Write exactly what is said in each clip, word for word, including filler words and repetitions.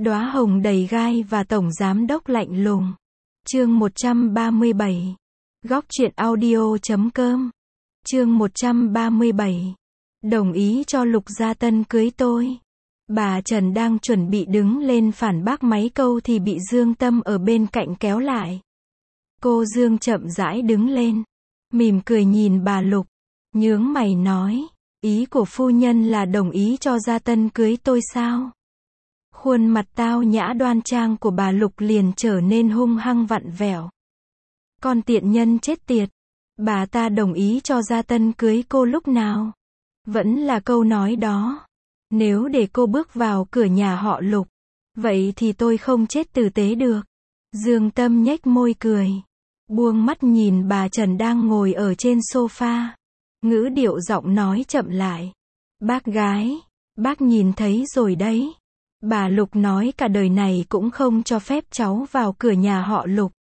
Đóa hồng đầy gai và tổng giám đốc lạnh lùng. Chương một trăm ba mươi bảy. Góc truyện audio chấm com. Chương một trăm ba mươi bảy. Đồng ý cho Lục Gia Tân cưới tôi. Bà Trần đang chuẩn bị đứng lên phản bác mấy câu thì bị Dương Tâm ở bên cạnh kéo lại. Cô Dương chậm rãi đứng lên, mỉm cười nhìn bà Lục, nhướng mày nói, ý của phu nhân là đồng ý cho Gia Tân cưới tôi sao? Khuôn mặt tao nhã đoan trang của bà Lục liền trở nên hung hăng vặn vẹo. Con tiện nhân chết tiệt, bà ta đồng ý cho Gia Tân cưới cô lúc nào? Vẫn là câu nói đó. Nếu để cô bước vào cửa nhà họ Lục, vậy thì tôi không chết tử tế được. Dương Tâm nhếch môi cười, buông mắt nhìn bà Trần đang ngồi ở trên sofa. Ngữ điệu giọng nói chậm lại. Bác gái, bác nhìn thấy rồi đấy. Bà Lục nói cả đời này cũng không cho phép cháu vào cửa nhà họ Lục.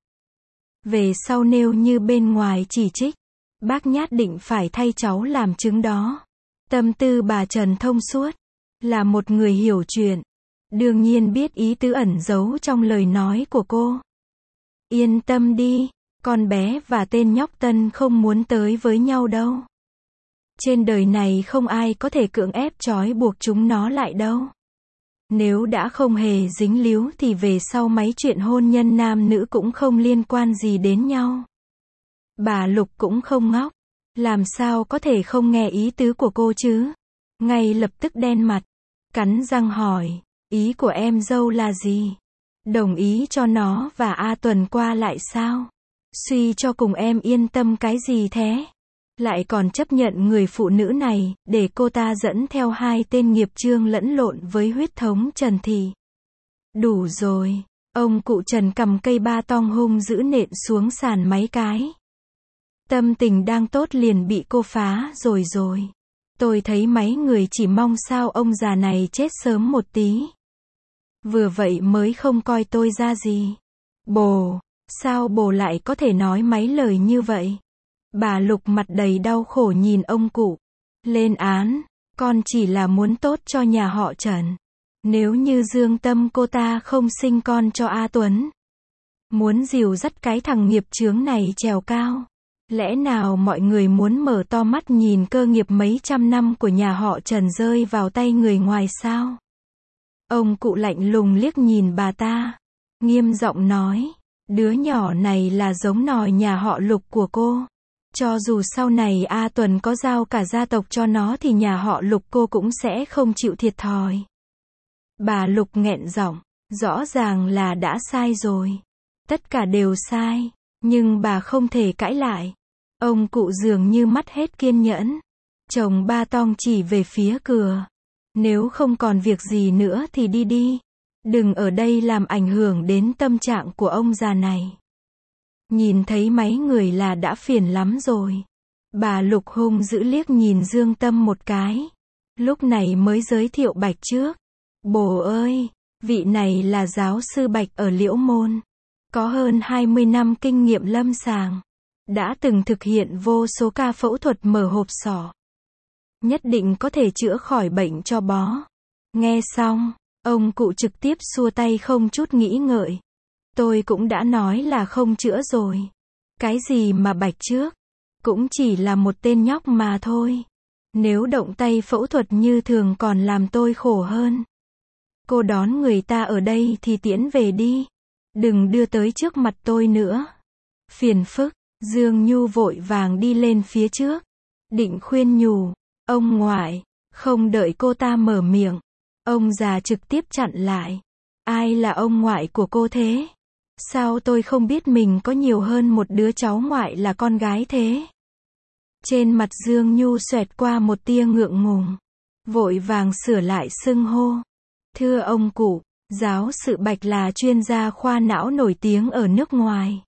Về sau nếu như bên ngoài chỉ trích, bác nhất định phải thay cháu làm chứng đó. Tâm tư bà Trần thông suốt, là một người hiểu chuyện, đương nhiên biết ý tứ ẩn giấu trong lời nói của cô. Yên tâm đi, con bé và tên nhóc Tân không muốn tới với nhau đâu. Trên đời này không ai có thể cưỡng ép trói buộc chúng nó lại đâu. Nếu đã không hề dính líu thì về sau mấy chuyện hôn nhân nam nữ cũng không liên quan gì đến nhau. Bà Lục cũng không ngốc, làm sao có thể không nghe ý tứ của cô chứ? Ngay lập tức đen mặt, cắn răng hỏi, ý của em dâu là gì? Đồng ý cho nó và A Tuần qua lại sao? Suy cho cùng em yên tâm cái gì thế? Lại còn chấp nhận người phụ nữ này, để cô ta dẫn theo hai tên nghiệp chướng lẫn lộn với huyết thống Trần thì. Đủ rồi, ông cụ Trần cầm cây ba tong hung dữ nện xuống sàn mấy cái. Tâm tình đang tốt liền bị cô phá rồi rồi. Tôi thấy mấy người chỉ mong sao ông già này chết sớm một tí. Vừa vậy mới không coi tôi ra gì. Bồ, sao bồ lại có thể nói mấy lời như vậy? Bà Lục mặt đầy đau khổ nhìn ông cụ. Lên án, con chỉ là muốn tốt cho nhà họ Trần. Nếu như Dương Tâm cô ta không sinh con cho A Tuấn, muốn dìu dắt cái thằng nghiệp chướng này trèo cao. Lẽ nào mọi người muốn mở to mắt nhìn cơ nghiệp mấy trăm năm của nhà họ Trần rơi vào tay người ngoài sao? Ông cụ lạnh lùng liếc nhìn bà ta, nghiêm giọng nói, đứa nhỏ này là giống nòi nhà họ Lục của cô. Cho dù sau này A Tuần có giao cả gia tộc cho nó thì nhà họ Lục cô cũng sẽ không chịu thiệt thòi. Bà Lục nghẹn giọng, rõ ràng là đã sai rồi. Tất cả đều sai, nhưng bà không thể cãi lại. Ông cụ dường như mất hết kiên nhẫn. Chồng ba tong chỉ về phía cửa. Nếu không còn việc gì nữa thì đi đi. Đừng ở đây làm ảnh hưởng đến tâm trạng của ông già này. Nhìn thấy mấy người là đã phiền lắm rồi. Bà Lục hung dữ liếc nhìn Dương Tâm một cái. Lúc này mới giới thiệu Bạch trước. Bồ ơi, vị này là giáo sư Bạch ở Liễu Môn. Có hơn hai mươi năm kinh nghiệm lâm sàng. Đã từng thực hiện vô số ca phẫu thuật mở hộp sọ. Nhất định có thể chữa khỏi bệnh cho bó. Nghe xong, ông cụ trực tiếp xua tay không chút nghĩ ngợi. Tôi cũng đã nói là không chữa rồi. Cái gì mà Bạch trước? Cũng chỉ là một tên nhóc mà thôi. Nếu động tay phẫu thuật như thường còn làm tôi khổ hơn. Cô đón người ta ở đây thì tiễn về đi. Đừng đưa tới trước mặt tôi nữa. Phiền phức. Dương Nhu vội vàng đi lên phía trước. Định khuyên nhủ. Ông ngoại. Không đợi cô ta mở miệng. Ông già trực tiếp chặn lại. Ai là ông ngoại của cô thế? Sao tôi không biết mình có nhiều hơn một đứa cháu ngoại là con gái thế? Trên mặt Dương Nhu xoẹt qua một tia ngượng ngùng. Vội vàng sửa lại xưng hô. Thưa ông cụ, giáo sư Bạch là chuyên gia khoa não nổi tiếng ở nước ngoài.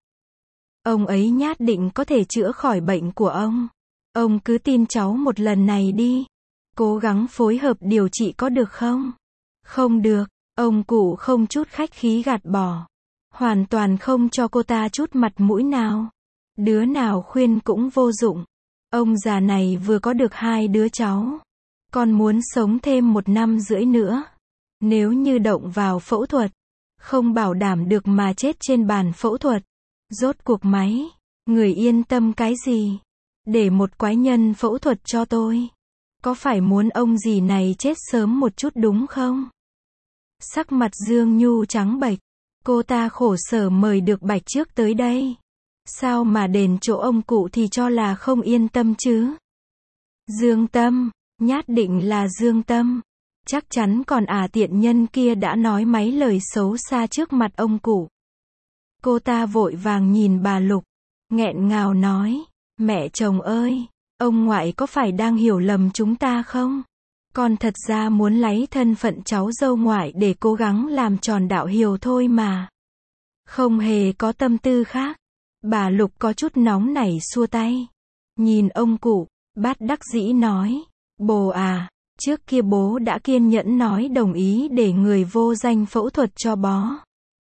Ông ấy nhất định có thể chữa khỏi bệnh của ông. Ông cứ tin cháu một lần này đi. Cố gắng phối hợp điều trị có được không? Không được, ông cụ không chút khách khí gạt bỏ. Hoàn toàn không cho cô ta chút mặt mũi nào. Đứa nào khuyên cũng vô dụng. Ông già này vừa có được hai đứa cháu. Còn muốn sống thêm một năm rưỡi nữa. Nếu như động vào phẫu thuật, không bảo đảm được mà chết trên bàn phẫu thuật. Rốt cuộc máy, người yên tâm cái gì? Để một quái nhân phẫu thuật cho tôi. Có phải muốn ông dì này chết sớm một chút đúng không? Sắc mặt Dương Nhu trắng bệch. Cô ta khổ sở mời được Bạch Trước tới đây. Sao mà đền chỗ ông cụ thì cho là không yên tâm chứ? Dương Tâm, nhát định là Dương Tâm. Chắc chắn còn à tiện nhân kia đã nói mấy lời xấu xa trước mặt ông cụ. Cô ta vội vàng nhìn bà Lục, nghẹn ngào nói, mẹ chồng ơi, ông ngoại có phải đang hiểu lầm chúng ta không? Con thật ra muốn lấy thân phận cháu dâu ngoại để cố gắng làm tròn đạo hiếu thôi mà. Không hề có tâm tư khác. Bà Lục có chút nóng nảy xua tay. Nhìn ông cụ, bát đắc dĩ nói, bồ à, trước kia bố đã kiên nhẫn nói đồng ý để người vô danh phẫu thuật cho bó.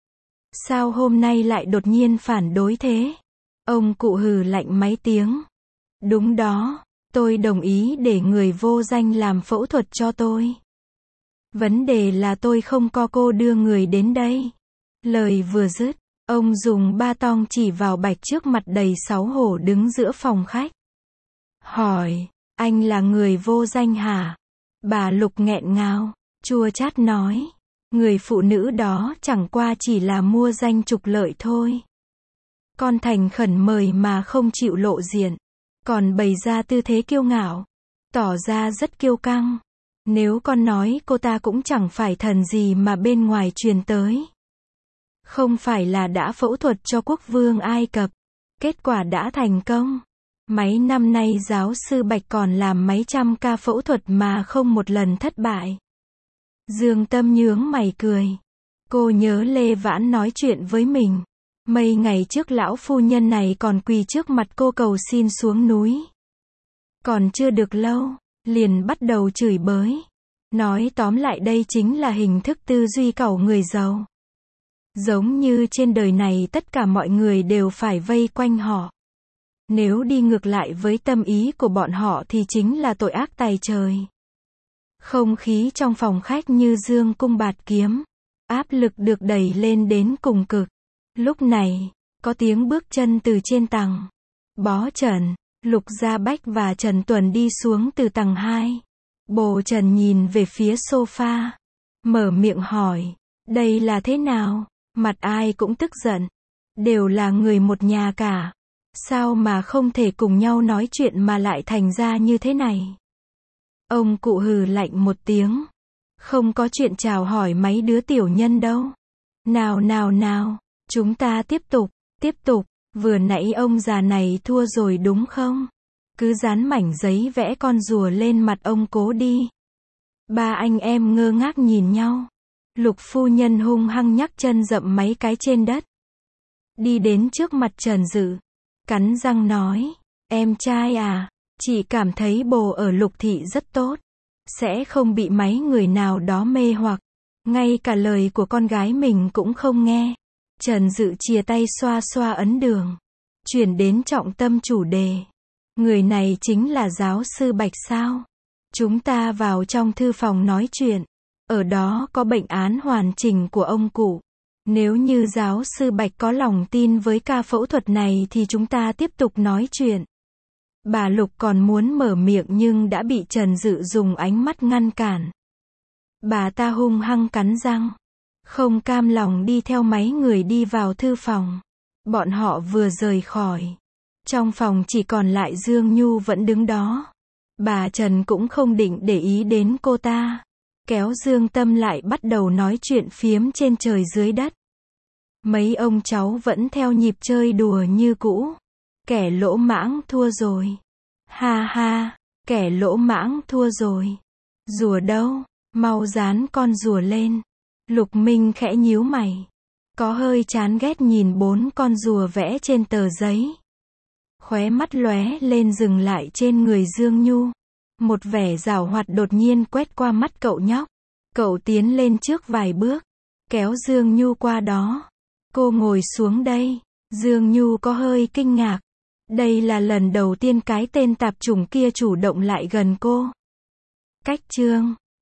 Sao hôm nay lại đột nhiên phản đối thế? Ông cụ hừ lạnh mấy tiếng. Đúng đó, tôi đồng ý để người vô danh làm phẫu thuật cho tôi. Vấn đề là tôi không có cô đưa người đến đây. Lời vừa dứt, ông dùng ba tong chỉ vào Bạch Trước mặt đầy xấu hổ đứng giữa phòng khách. Hỏi, anh là người vô danh hả? Bà Lục nghẹn ngào, chua chát nói, người phụ nữ đó chẳng qua chỉ là mua danh trục lợi thôi. Con thành khẩn mời mà không chịu lộ diện, còn bày ra tư thế kiêu ngạo, tỏ ra rất kiêu căng. Nếu con nói cô ta cũng chẳng phải thần gì mà bên ngoài truyền tới. Không phải là đã phẫu thuật cho quốc vương Ai Cập, kết quả đã thành công. Mấy năm nay giáo sư Bạch còn làm mấy trăm ca phẫu thuật mà không một lần thất bại. Dương Tâm nhướng mày cười. Cô nhớ Lê Vãn nói chuyện với mình. Mấy ngày trước lão phu nhân này còn quỳ trước mặt cô cầu xin xuống núi. Còn chưa được lâu, liền bắt đầu chửi bới. Nói tóm lại đây chính là hình thức tư duy cẩu người giàu. Giống như trên đời này tất cả mọi người đều phải vây quanh họ. Nếu đi ngược lại với tâm ý của bọn họ thì chính là tội ác tày trời. Không khí trong phòng khách như dương cung bạt kiếm. Áp lực được đẩy lên đến cùng cực. Lúc này, có tiếng bước chân từ trên tầng. Bó Trần, Lục Gia Bách và Trần Tuần đi xuống từ tầng hai. Bồ Trần nhìn về phía sofa. Mở miệng hỏi, đây là thế nào? Mặt ai cũng tức giận. Đều là người một nhà cả. Sao mà không thể cùng nhau nói chuyện mà lại thành ra như thế này? Ông cụ hừ lạnh một tiếng. Không có chuyện chào hỏi mấy đứa tiểu nhân đâu. Nào nào nào, chúng ta tiếp tục, tiếp tục. Vừa nãy ông già này thua rồi đúng không? Cứ dán mảnh giấy vẽ con rùa lên mặt ông cố đi. Ba anh em ngơ ngác nhìn nhau. Lục phu nhân hung hăng nhắc chân dậm mấy cái trên đất. Đi đến trước mặt Trần Dự. Cắn răng nói, em trai à, chị cảm thấy bồ ở Lục thị rất tốt. Sẽ không bị mấy người nào đó mê hoặc. Ngay cả lời của con gái mình cũng không nghe. Trần Dự chìa tay xoa xoa ấn đường. Chuyển đến trọng tâm chủ đề. Người này chính là giáo sư Bạch sao? Chúng ta vào trong thư phòng nói chuyện. Ở đó có bệnh án hoàn chỉnh của ông cụ. Nếu như giáo sư Bạch có lòng tin với ca phẫu thuật này thì chúng ta tiếp tục nói chuyện. Bà Lục còn muốn mở miệng nhưng đã bị Trần Dự dùng ánh mắt ngăn cản. Bà ta hung hăng cắn răng. Không cam lòng đi theo mấy người đi vào thư phòng. Bọn họ vừa rời khỏi. Trong phòng chỉ còn lại Dương Nhu vẫn đứng đó. Bà Trần cũng không định để ý đến cô ta. Kéo Dương Tâm lại bắt đầu nói chuyện phiếm trên trời dưới đất. Mấy ông cháu vẫn theo nhịp chơi đùa như cũ. Kẻ lỗ mãng thua rồi. Ha ha, kẻ lỗ mãng thua rồi. Rùa đâu, mau dán con rùa lên. Lục Minh khẽ nhíu mày. Có hơi chán ghét nhìn bốn con rùa vẽ trên tờ giấy. Khóe mắt lóe lên dừng lại trên người Dương Nhu. Một vẻ giảo hoạt đột nhiên quét qua mắt cậu nhóc. Cậu tiến lên trước vài bước. Kéo Dương Nhu qua đó. Cô ngồi xuống đây. Dương Nhu có hơi kinh ngạc. Đây là lần đầu tiên cái tên tạp chủng kia chủ động lại gần cô. Cách chương